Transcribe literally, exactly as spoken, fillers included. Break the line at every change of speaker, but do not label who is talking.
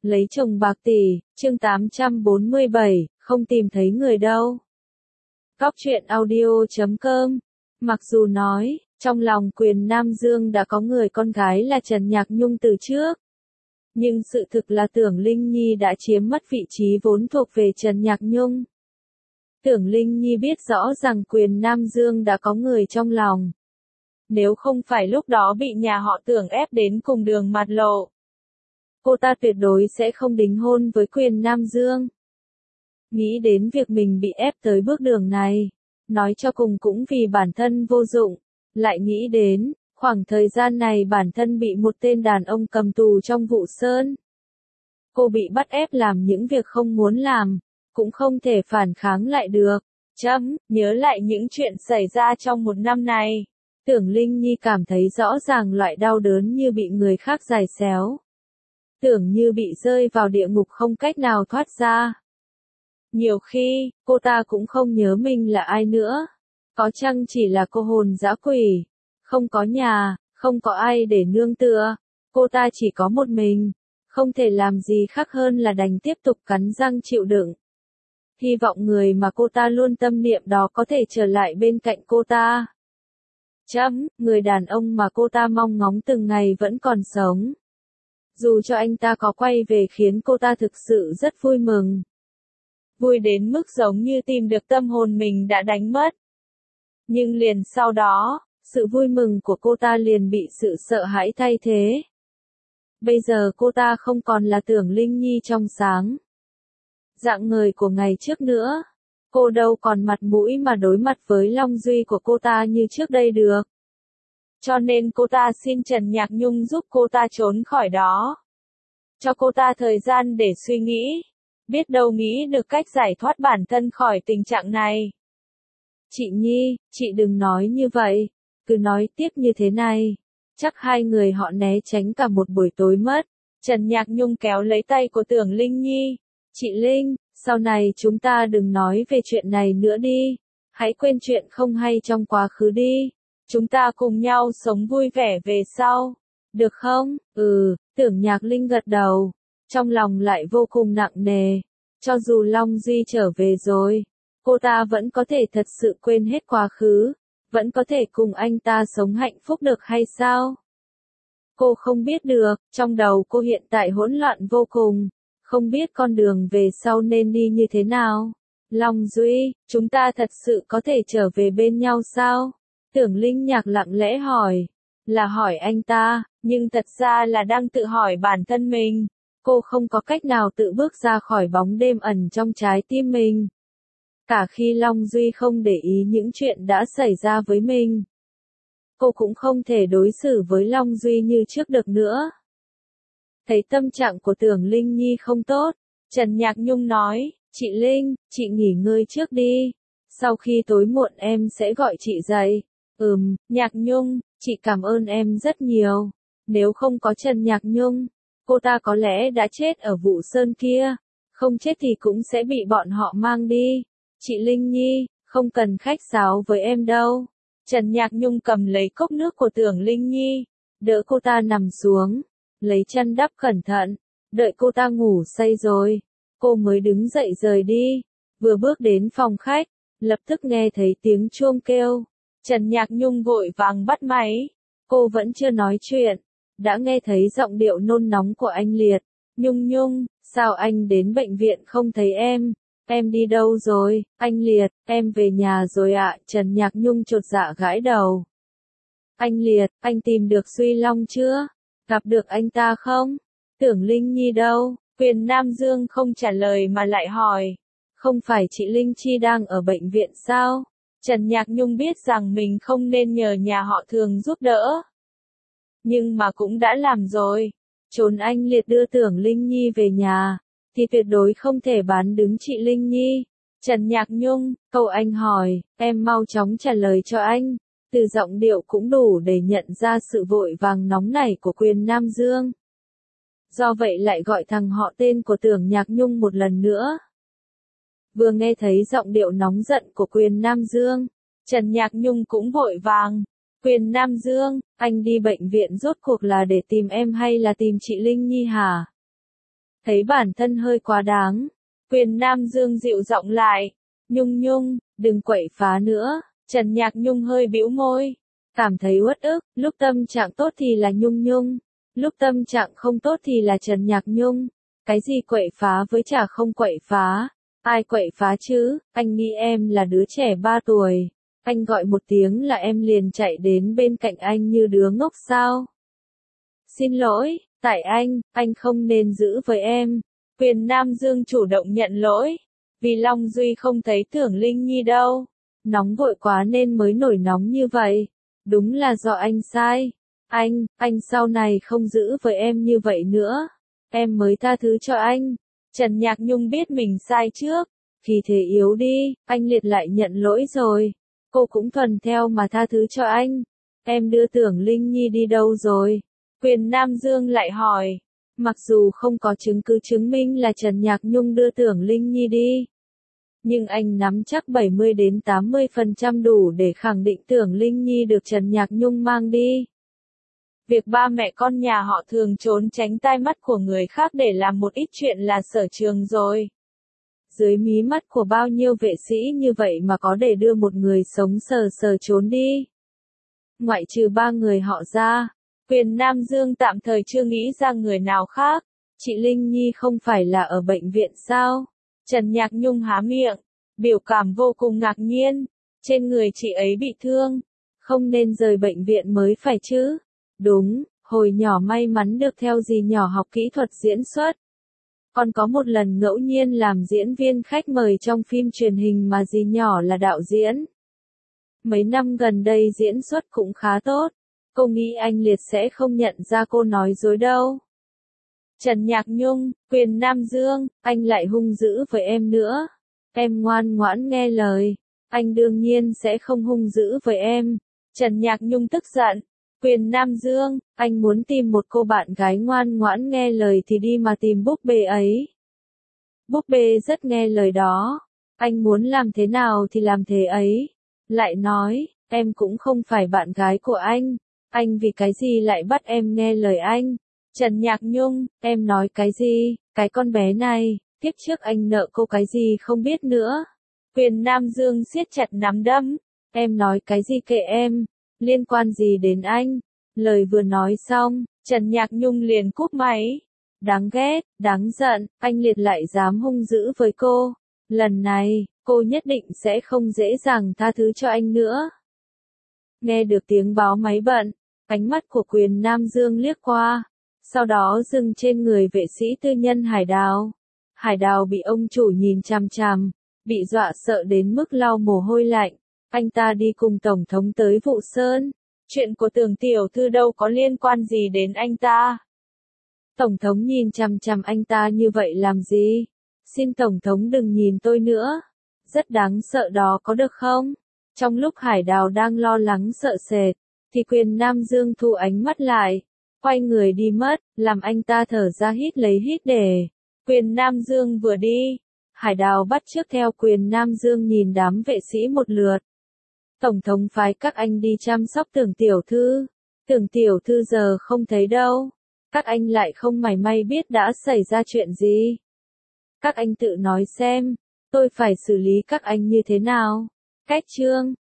Lấy chồng bạc tỷ, chương tám trăm bốn mươi bảy, không tìm thấy người đâu. Góc truyện audio chấm com. Mặc dù nói, trong lòng Quyền Nam Dương đã có người con gái là Trần Nhạc Nhung từ trước. Nhưng sự thực là Tưởng Linh Nhi đã chiếm mất vị trí vốn thuộc về Trần Nhạc Nhung. Tưởng Linh Nhi biết rõ rằng Quyền Nam Dương đã có người trong lòng. Nếu không phải lúc đó bị nhà họ Tưởng ép đến cùng đường mặt lộ, cô ta tuyệt đối sẽ không đính hôn với Quyền Nam Dương. Nghĩ đến việc mình bị ép tới bước đường này, nói cho cùng cũng vì bản thân vô dụng, lại nghĩ đến, khoảng thời gian này bản thân bị một tên đàn ông cầm tù trong vụ Sơn. Cô bị bắt ép làm những việc không muốn làm, cũng không thể phản kháng lại được. Chấm, nhớ lại những chuyện xảy ra trong một năm này. Tưởng Linh Nhi cảm thấy rõ ràng loại đau đớn như bị người khác giày xéo. Tưởng như bị rơi vào địa ngục không cách nào thoát ra. Nhiều khi, cô ta cũng không nhớ mình là ai nữa. Có chăng chỉ là cô hồn dã quỷ. Không có nhà, không có ai để nương tựa. Cô ta chỉ có một mình. Không thể làm gì khác hơn là đành tiếp tục cắn răng chịu đựng. Hy vọng người mà cô ta luôn tâm niệm đó có thể trở lại bên cạnh cô ta. Chấm, người đàn ông mà cô ta mong ngóng từng ngày vẫn còn sống. Dù cho anh ta có quay về khiến cô ta thực sự rất vui mừng. Vui đến mức giống như tìm được tâm hồn mình đã đánh mất. Nhưng liền sau đó, sự vui mừng của cô ta liền bị sự sợ hãi thay thế. Bây giờ cô ta không còn là Tưởng Linh Nhi trong sáng. Dạng người của ngày trước nữa. Cô đâu còn mặt mũi mà đối mặt với Long Duy của cô ta như trước đây được. Cho nên cô ta xin Trần Nhạc Nhung giúp cô ta trốn khỏi đó. Cho cô ta thời gian để suy nghĩ. Biết đâu nghĩ được cách giải thoát bản thân khỏi tình trạng này. Chị Nhi, chị đừng nói như vậy. Cứ nói tiếp như thế này. Chắc hai người họ né tránh cả một buổi tối mất. Trần Nhạc Nhung kéo lấy tay của Tưởng Linh Nhi. Chị Linh, sau này chúng ta đừng nói về chuyện này nữa đi. Hãy quên chuyện không hay trong quá khứ đi. Chúng ta cùng nhau sống vui vẻ về sau. Được không? Ừ, Tưởng Nhạc Linh gật đầu. Trong lòng lại vô cùng nặng nề. Cho dù Long Duy trở về rồi, cô ta vẫn có thể thật sự quên hết quá khứ. Vẫn có thể cùng anh ta sống hạnh phúc được hay sao? Cô không biết được, trong đầu cô hiện tại hỗn loạn vô cùng. Không biết con đường về sau nên đi như thế nào. Long Duy, chúng ta thật sự có thể trở về bên nhau sao? Tưởng Linh Nhạc lặng lẽ hỏi. Là hỏi anh ta, nhưng thật ra là đang tự hỏi bản thân mình. Cô không có cách nào tự bước ra khỏi bóng đêm ẩn trong trái tim mình. Cả khi Long Duy không để ý những chuyện đã xảy ra với mình, cô cũng không thể đối xử với Long Duy như trước được nữa. Thấy tâm trạng của Tưởng Linh Nhi không tốt, Trần Nhạc Nhung nói, chị Linh, chị nghỉ ngơi trước đi. Sau khi tối muộn em sẽ gọi chị dậy. Ừm, Nhạc Nhung, chị cảm ơn em rất nhiều. Nếu không có Trần Nhạc Nhung, cô ta có lẽ đã chết ở vụ Sơn kia. Không chết thì cũng sẽ bị bọn họ mang đi. Chị Linh Nhi, không cần khách sáo với em đâu. Trần Nhạc Nhung cầm lấy cốc nước của Tưởng Linh Nhi, đỡ cô ta nằm xuống, lấy chăn đắp cẩn thận, đợi cô ta ngủ say rồi, cô mới đứng dậy rời đi. Vừa bước đến phòng khách, lập tức nghe thấy tiếng chuông kêu. Trần Nhạc Nhung vội vàng bắt máy. Cô vẫn chưa nói chuyện, đã nghe thấy giọng điệu nôn nóng của anh Liệt. Nhung Nhung, sao anh đến bệnh viện không thấy em? Em đi đâu rồi? Anh Liệt, em về nhà rồi ạ. Trần Nhạc Nhung chột dạ gãi đầu. Anh Liệt, anh tìm được Duy Long chưa? Gặp được anh ta không? Tưởng Linh Nhi đâu? Quyền Nam Dương không trả lời mà lại hỏi. Không phải chị Linh Chi đang ở bệnh viện sao? Trần Nhạc Nhung biết rằng mình không nên nhờ nhà họ Thường giúp đỡ. Nhưng mà cũng đã làm rồi. Trốn anh Liệt đưa Tưởng Linh Nhi về nhà, thì tuyệt đối không thể bán đứng chị Linh Nhi. Trần Nhạc Nhung, câu anh hỏi, em mau chóng trả lời cho anh. Từ giọng điệu cũng đủ để nhận ra sự vội vàng nóng nảy của Quyền Nam Dương. Do vậy lại gọi thằng họ tên của Tưởng Nhạc Nhung một lần nữa. Vừa nghe thấy giọng điệu nóng giận của Quyền Nam Dương, Trần Nhạc Nhung cũng vội vàng. Quyền Nam Dương, anh đi bệnh viện rốt cuộc là để tìm em hay là tìm chị Linh Nhi hả? thấy bản thân hơi quá đáng. Quyền Nam Dương dịu giọng lại, Nhung Nhung, đừng quậy phá nữa. Trần Nhạc Nhung hơi bĩu môi, cảm thấy uất ức, lúc tâm trạng tốt thì là Nhung Nhung, lúc tâm trạng không tốt thì là Trần Nhạc Nhung. Cái gì quậy phá với chả không quậy phá, ai quậy phá chứ, anh nghĩ em là đứa trẻ ba tuổi, anh gọi một tiếng là em liền chạy đến bên cạnh anh như đứa ngốc sao? Xin lỗi, tại anh, anh không nên giữ với em. Quyền Nam Dương chủ động nhận lỗi, vì Long Duy không thấy Tưởng Linh Nhi đâu. Nóng vội quá nên mới nổi nóng như vậy. Đúng là do anh sai. Anh, anh sau này không giữ với em như vậy nữa. Em mới tha thứ cho anh. Trần Nhạc Nhung biết mình sai trước. Khi thế yếu đi, anh liệt lại nhận lỗi rồi. Cô cũng thuần theo mà tha thứ cho anh. Em đưa Tưởng Linh Nhi đi đâu rồi? Quyền Nam Dương lại hỏi. Mặc dù không có chứng cứ chứng minh là Trần Nhạc Nhung đưa Tưởng Linh Nhi đi, nhưng anh nắm chắc bảy mươi đến tám mươi phần trăm đủ để khẳng định Tưởng Linh Nhi được Trần Nhạc Nhung mang đi. Việc ba mẹ con nhà họ thường trốn tránh tai mắt của người khác để làm một ít chuyện là sở trường rồi. Dưới mí mắt của bao nhiêu vệ sĩ như vậy mà có để đưa một người sống sờ sờ trốn đi. Ngoại trừ ba người họ ra, Quyền Nam Dương tạm thời chưa nghĩ ra người nào khác. Chị Linh Nhi không phải là ở bệnh viện sao? Trần Nhạc Nhung há miệng, biểu cảm vô cùng ngạc nhiên. Trên người chị ấy bị thương, không nên rời bệnh viện mới phải chứ. Đúng, hồi nhỏ may mắn được theo dì nhỏ học kỹ thuật diễn xuất. Còn có một lần ngẫu nhiên làm diễn viên khách mời trong phim truyền hình mà dì nhỏ là đạo diễn. Mấy năm gần đây diễn xuất cũng khá tốt. Cô nghĩ anh Liệt sẽ không nhận ra cô nói dối đâu. Trần Nhạc Nhung, Quyền Nam Dương, anh lại hung dữ với em nữa. Em ngoan ngoãn nghe lời. Anh đương nhiên sẽ không hung dữ với em. Trần Nhạc Nhung tức giận. Quyền Nam Dương, anh muốn tìm một cô bạn gái ngoan ngoãn nghe lời thì đi mà tìm búp bê ấy. Búp bê rất nghe lời đó. Anh muốn làm thế nào thì làm thế ấy. Lại nói, em cũng không phải bạn gái của anh. Anh vì cái gì lại bắt em nghe lời anh? Trần Nhạc Nhung, em nói cái gì? Cái con bé này, tiếp trước anh nợ cô cái gì không biết nữa. Quyền Nam Dương siết chặt nắm đấm. Em nói cái gì kệ em? Liên quan gì đến anh? Lời vừa nói xong, Trần Nhạc Nhung liền cúp máy. Đáng ghét, đáng giận, anh Liệt lại dám hung dữ với cô. Lần này, cô nhất định sẽ không dễ dàng tha thứ cho anh nữa. Nghe được tiếng báo máy bận, ánh mắt của Quyền Nam Dương liếc qua, sau đó dừng trên người vệ sĩ tư nhân Hải Đào. Hải Đào bị ông chủ nhìn chằm chằm, bị dọa sợ đến mức lau mồ hôi lạnh. Anh ta đi cùng Tổng thống tới Vụ Sơn. Chuyện của Tưởng tiểu thư đâu có liên quan gì đến anh ta. Tổng thống nhìn chằm chằm anh ta như vậy làm gì? Xin Tổng thống đừng nhìn tôi nữa. Rất đáng sợ đó có được không? Trong lúc Hải Đào đang lo lắng sợ sệt, thì Quyền Nam Dương thu ánh mắt lại, quay người đi mất, làm anh ta thở ra hít lấy hít để. Quyền Nam Dương vừa đi, Hải Đào bắt chước theo Quyền Nam Dương nhìn đám vệ sĩ một lượt. Tổng thống phái các anh đi chăm sóc Tưởng tiểu thư. Tưởng tiểu thư giờ không thấy đâu. Các anh lại không mảy may biết đã xảy ra chuyện gì. Các anh tự nói xem, tôi phải xử lý các anh như thế nào. Cách chương